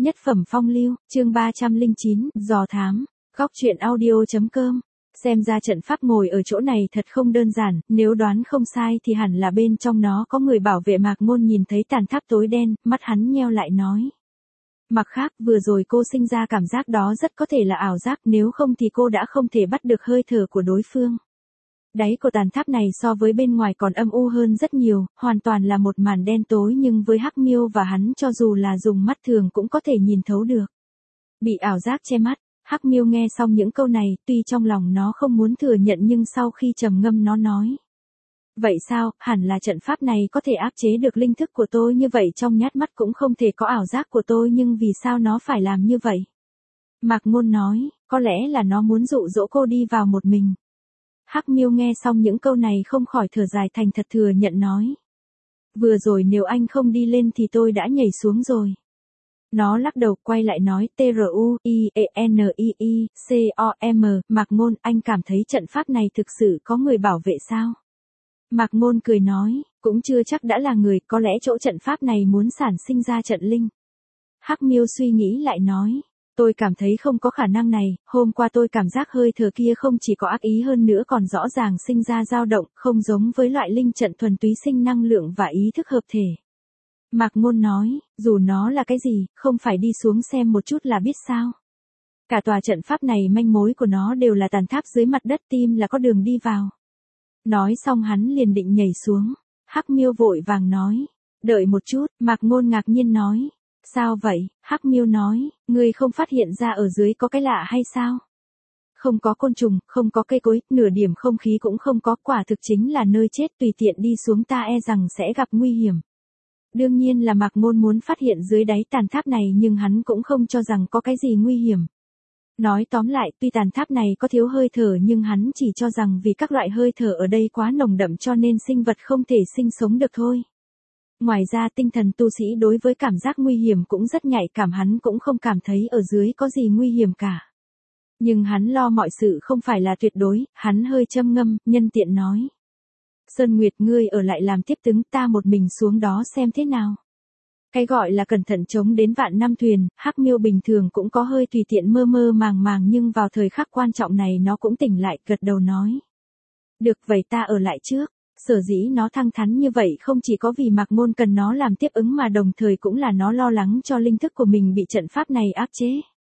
Nhất phẩm phong lưu, chương 309, dò thám, góc truyện audio.com. Xem ra trận pháp ngồi ở chỗ này thật không đơn giản, nếu đoán không sai thì hẳn là bên trong nó có người bảo vệ. Mạc Ngôn nhìn thấy tàn tháp tối đen, mắt hắn nheo lại nói. Mặt khác, vừa rồi cô sinh ra cảm giác đó rất có thể là ảo giác, nếu không thì cô đã không thể bắt được hơi thở của đối phương. Đáy của tàn tháp này so với bên ngoài còn âm u hơn rất nhiều, hoàn toàn là một màn đen tối, nhưng với Hắc Miêu và hắn cho dù là dùng mắt thường cũng có thể nhìn thấu được. Bị ảo giác che mắt, Hắc Miêu nghe xong những câu này, tuy trong lòng nó không muốn thừa nhận nhưng sau khi trầm ngâm nó nói. Vậy sao, hẳn là trận pháp này có thể áp chế được linh thức của tôi, như vậy trong nhát mắt cũng không thể có ảo giác của tôi, nhưng vì sao nó phải làm như vậy? Mạc Ngôn nói, có lẽ là nó muốn dụ dỗ cô đi vào một mình. Hắc Miêu nghe xong những câu này không khỏi thở dài thành thật thừa nhận nói. Vừa rồi nếu anh không đi lên thì tôi đã nhảy xuống rồi. Nó lắc đầu quay lại nói TRUIENIICOM, Mạc Ngôn, anh cảm thấy trận pháp này thực sự có người bảo vệ sao? Mạc Ngôn cười nói, cũng chưa chắc đã là người, có lẽ chỗ trận pháp này muốn sản sinh ra trận linh. Hắc Miêu suy nghĩ lại nói. Tôi cảm thấy không có khả năng này, hôm qua tôi cảm giác hơi thở kia không chỉ có ác ý hơn nữa còn rõ ràng sinh ra dao động, không giống với loại linh trận thuần túy sinh năng lượng và ý thức hợp thể. Mạc Ngôn nói, dù nó là cái gì, không phải đi xuống xem một chút là biết sao. Cả tòa trận pháp này manh mối của nó đều là tàn tháp dưới mặt đất, tim là có đường đi vào. Nói xong hắn liền định nhảy xuống. Hắc Miêu vội vàng nói, đợi một chút, Mạc Ngôn ngạc nhiên nói. Sao vậy? Hắc Miêu nói, ngươi không phát hiện ra ở dưới có cái lạ hay sao? Không có côn trùng, không có cây cối, nửa điểm không khí cũng không có, quả thực chính là nơi chết, tùy tiện đi xuống ta e rằng sẽ gặp nguy hiểm. Đương nhiên là Mạc Ngôn muốn phát hiện dưới đáy tàn tháp này, nhưng hắn cũng không cho rằng có cái gì nguy hiểm. Nói tóm lại, tuy tàn tháp này có thiếu hơi thở nhưng hắn chỉ cho rằng vì các loại hơi thở ở đây quá nồng đậm cho nên sinh vật không thể sinh sống được thôi. Ngoài ra tinh thần tu sĩ đối với cảm giác nguy hiểm cũng rất nhạy cảm, hắn cũng không cảm thấy ở dưới có gì nguy hiểm cả. Nhưng hắn lo mọi sự không phải là tuyệt đối, hắn hơi châm ngâm, nhân tiện nói. Sơn Nguyệt, ngươi ở lại làm tiếp tướng, ta một mình xuống đó xem thế nào. Cái gọi là cẩn thận chống đến vạn năm thuyền, Hắc Miêu bình thường cũng có hơi tùy tiện mơ mơ màng màng, nhưng vào thời khắc quan trọng này nó cũng tỉnh lại, gật đầu nói. Được vậy ta ở lại trước. Sở dĩ nó thẳng thắn như vậy không chỉ có vì Mạc Ngôn cần nó làm tiếp ứng mà đồng thời cũng là nó lo lắng cho linh thức của mình bị trận pháp này áp chế.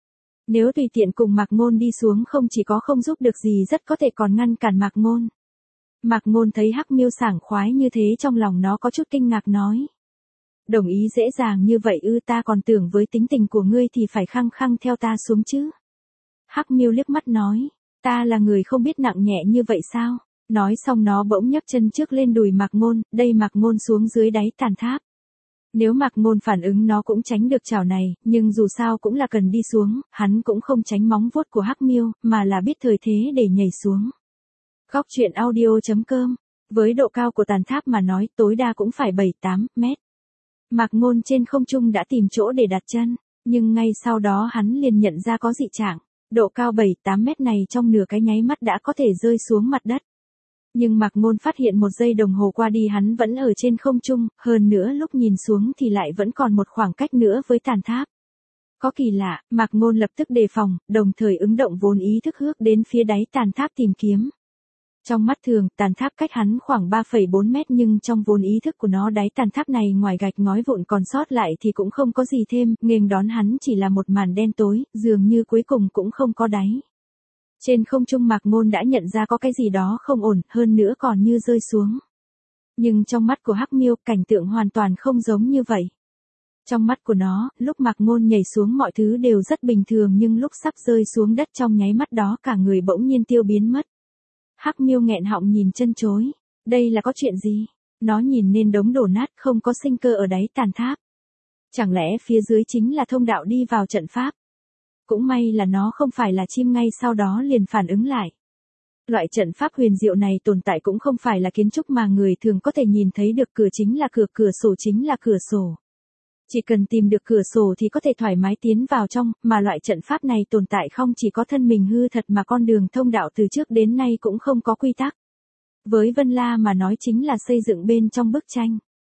Nếu tùy tiện cùng Mạc Ngôn đi xuống không chỉ có không giúp được gì, rất có thể còn ngăn cản Mạc Ngôn. Mạc Ngôn thấy Hắc Miêu sảng khoái như thế trong lòng nó có chút kinh ngạc nói. Đồng ý dễ dàng như vậy ư? Ta còn tưởng với tính tình của ngươi thì phải khăng khăng theo ta xuống chứ. Hắc Miêu liếc mắt nói, ta là người không biết nặng nhẹ như vậy sao? Nói xong nó bỗng nhấc chân trước lên đùi Mạc Ngôn, đây Mạc Ngôn xuống dưới đáy tàn tháp. Nếu Mạc Ngôn phản ứng nó cũng tránh được chảo này, nhưng dù sao cũng là cần đi xuống, hắn cũng không tránh móng vuốt của Hắc Miêu, mà là biết thời thế để nhảy xuống. Góc truyện audio.com, với độ cao của tàn tháp mà nói tối đa cũng phải 7-8 mét. Mạc Ngôn trên không trung đã tìm chỗ để đặt chân, nhưng ngay sau đó hắn liền nhận ra có dị trạng. Độ cao 7-8 mét này trong nửa cái nháy mắt đã có thể rơi xuống mặt đất. Nhưng Mạc Ngôn phát hiện 1 giây đồng hồ qua đi hắn vẫn ở trên không trung, hơn nữa lúc nhìn xuống thì lại vẫn còn một khoảng cách nữa với tàn tháp. Có kỳ lạ, Mạc Ngôn lập tức đề phòng, đồng thời ứng động vốn ý thức hướng đến phía đáy tàn tháp tìm kiếm. Trong mắt thường, tàn tháp cách hắn khoảng 3,4 mét, nhưng trong vốn ý thức của nó đáy tàn tháp này ngoài gạch ngói vụn còn sót lại thì cũng không có gì thêm, nghênh đón hắn chỉ là một màn đen tối, dường như cuối cùng cũng không có đáy. Trên không trung Mạc Ngôn đã nhận ra có cái gì đó không ổn, hơn nữa còn như rơi xuống. Nhưng trong mắt của Hắc Miêu, cảnh tượng hoàn toàn không giống như vậy. Trong mắt của nó, lúc Mạc Ngôn nhảy xuống mọi thứ đều rất bình thường, nhưng lúc sắp rơi xuống đất trong nháy mắt đó cả người bỗng nhiên tiêu biến mất. Hắc Miêu nghẹn họng nhìn chân chối. Đây là có chuyện gì? Nó nhìn nên đống đổ nát không có sinh cơ ở đáy tàn tháp. Chẳng lẽ phía dưới chính là thông đạo đi vào trận pháp? Cũng may là nó không phải là chim, ngay sau đó liền phản ứng lại. Loại trận pháp huyền diệu này tồn tại cũng không phải là kiến trúc mà người thường có thể nhìn thấy được, cửa chính là cửa, cửa sổ chính là cửa sổ. Chỉ cần tìm được cửa sổ thì có thể thoải mái tiến vào trong, mà loại trận pháp này tồn tại không chỉ có thân mình hư thật mà con đường thông đạo từ trước đến nay cũng không có quy tắc. Với Vân La mà nói chính là xây dựng bên trong bức tranh.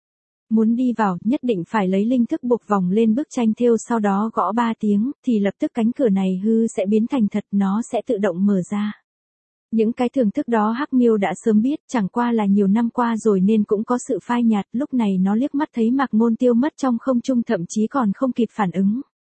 Muốn đi vào, nhất định phải lấy linh thức buộc vòng lên bức tranh thêu, sau đó gõ 3 tiếng, thì lập tức cánh cửa này hư sẽ biến thành thật, nó sẽ tự động mở ra. Những cái thưởng thức đó Hắc Miêu đã sớm biết, chẳng qua là nhiều năm qua rồi nên cũng có sự phai nhạt, lúc này nó liếc mắt thấy Mạc Ngôn tiêu mất trong không trung, thậm chí còn không kịp phản ứng.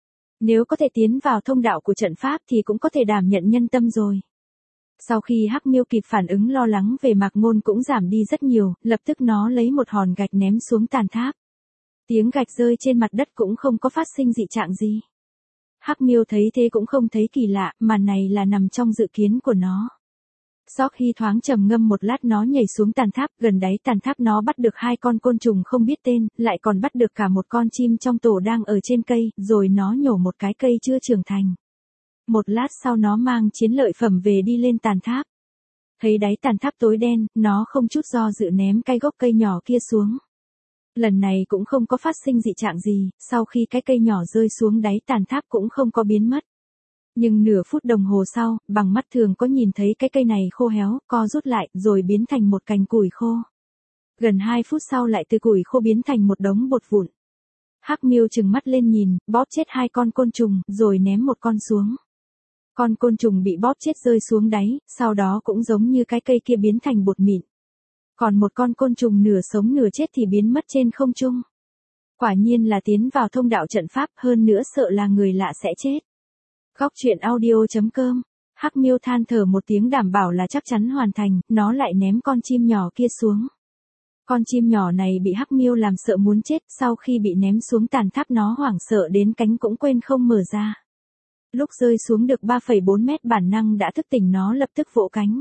Nếu có thể tiến vào thông đạo của trận pháp thì cũng có thể đảm nhận nhân tâm rồi. Sau khi Hắc Miêu kịp phản ứng, lo lắng về Mạc Ngôn cũng giảm đi rất nhiều, lập tức nó lấy một hòn gạch ném xuống tàn tháp. Tiếng gạch rơi trên mặt đất cũng không có phát sinh dị trạng gì. Hắc Miêu thấy thế cũng không thấy kỳ lạ, màn này là nằm trong dự kiến của nó. Sau khi thoáng trầm ngâm một lát, nó nhảy xuống tàn tháp, gần đáy tàn tháp nó bắt được 2 con côn trùng không biết tên, lại còn bắt được cả một con chim trong tổ đang ở trên cây, rồi nó nhổ một cái cây chưa trưởng thành. Một lát sau nó mang chiến lợi phẩm về đi lên tàn tháp. Thấy đáy tàn tháp tối đen, nó không chút do dự ném cái gốc cây nhỏ kia xuống. Lần này cũng không có phát sinh dị trạng gì, sau khi cái cây nhỏ rơi xuống đáy tàn tháp cũng không có biến mất. Nhưng nửa phút đồng hồ sau, bằng mắt thường có nhìn thấy cái cây này khô héo, co rút lại, rồi biến thành một cành củi khô. Gần 2 phút sau lại từ củi khô biến thành một đống bột vụn. Hắc Miêu trừng mắt lên nhìn, bóp chết 2 con côn trùng, rồi ném một con xuống. Con côn trùng bị bóp chết rơi xuống đáy, sau đó cũng giống như cái cây kia biến thành bột mịn. Còn một con côn trùng nửa sống nửa chết thì biến mất trên không trung. Quả nhiên là tiến vào thông đạo trận pháp, hơn nữa sợ là người lạ sẽ chết. Góc truyện audio.com. Hắc Miêu than thở một tiếng, đảm bảo là chắc chắn hoàn thành, nó lại ném con chim nhỏ kia xuống. Con chim nhỏ này bị Hắc Miêu làm sợ muốn chết, sau khi bị ném xuống tàn tháp nó hoảng sợ đến cánh cũng quên không mở ra. Lúc rơi xuống được 3,4 mét, bản năng đã thức tỉnh, nó lập tức vỗ cánh.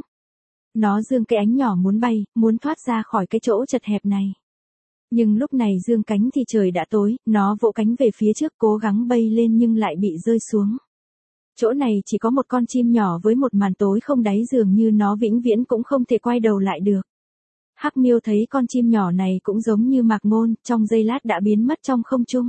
Nó giương cái ánh nhỏ muốn bay, muốn thoát ra khỏi cái chỗ chật hẹp này. Nhưng lúc này giương cánh thì trời đã tối, nó vỗ cánh về phía trước cố gắng bay lên nhưng lại bị rơi xuống. Chỗ này chỉ có một con chim nhỏ với một màn tối không đáy, dường như nó vĩnh viễn cũng không thể quay đầu lại được. Hắc Miêu thấy con chim nhỏ này cũng giống như Mạc Ngôn, trong giây lát đã biến mất trong không trung.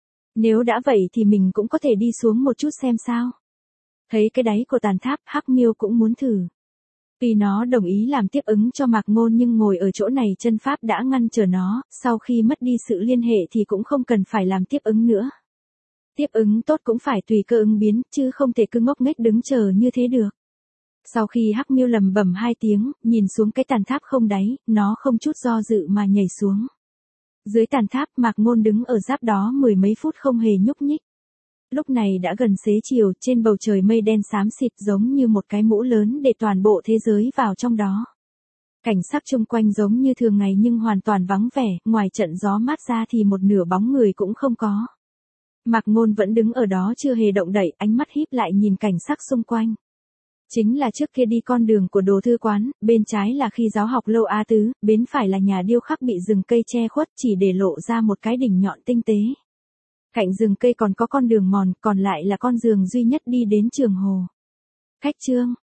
Nếu đã vậy thì mình cũng có thể đi xuống một chút xem sao. Thấy cái đáy của tàn tháp, Hắc Miêu cũng muốn thử. Tuy nó đồng ý làm tiếp ứng cho Mạc Ngôn nhưng ngồi ở chỗ này chân pháp đã ngăn trở nó, sau khi mất đi sự liên hệ thì cũng không cần phải làm tiếp ứng nữa. Tiếp ứng tốt cũng phải tùy cơ ứng biến, chứ không thể cứ ngốc nghếch đứng chờ như thế được. Sau khi Hắc Miêu lầm bầm 2 tiếng, nhìn xuống cái tàn tháp không đáy, nó không chút do dự mà nhảy xuống. Dưới tàn tháp, Mạc Ngôn đứng ở giáp đó 10 mấy phút không hề nhúc nhích. Lúc này đã gần xế chiều, trên bầu trời mây đen xám xịt giống như một cái mũ lớn để toàn bộ thế giới vào trong đó. Cảnh sắc chung quanh giống như thường ngày nhưng hoàn toàn vắng vẻ, ngoài trận gió mát ra thì một nửa bóng người cũng không có. Mạc Ngôn vẫn đứng ở đó chưa hề động đậy, ánh mắt híp lại nhìn cảnh sắc xung quanh. Chính là trước kia đi con đường của Đồ Thư Quán, bên trái là khi giáo học Lâu A Tứ, bên phải là nhà điêu khắc bị rừng cây che khuất chỉ để lộ ra một cái đỉnh nhọn tinh tế. Cạnh rừng cây còn có con đường mòn, còn lại là con đường duy nhất đi đến Trường Hồ. Khách chương.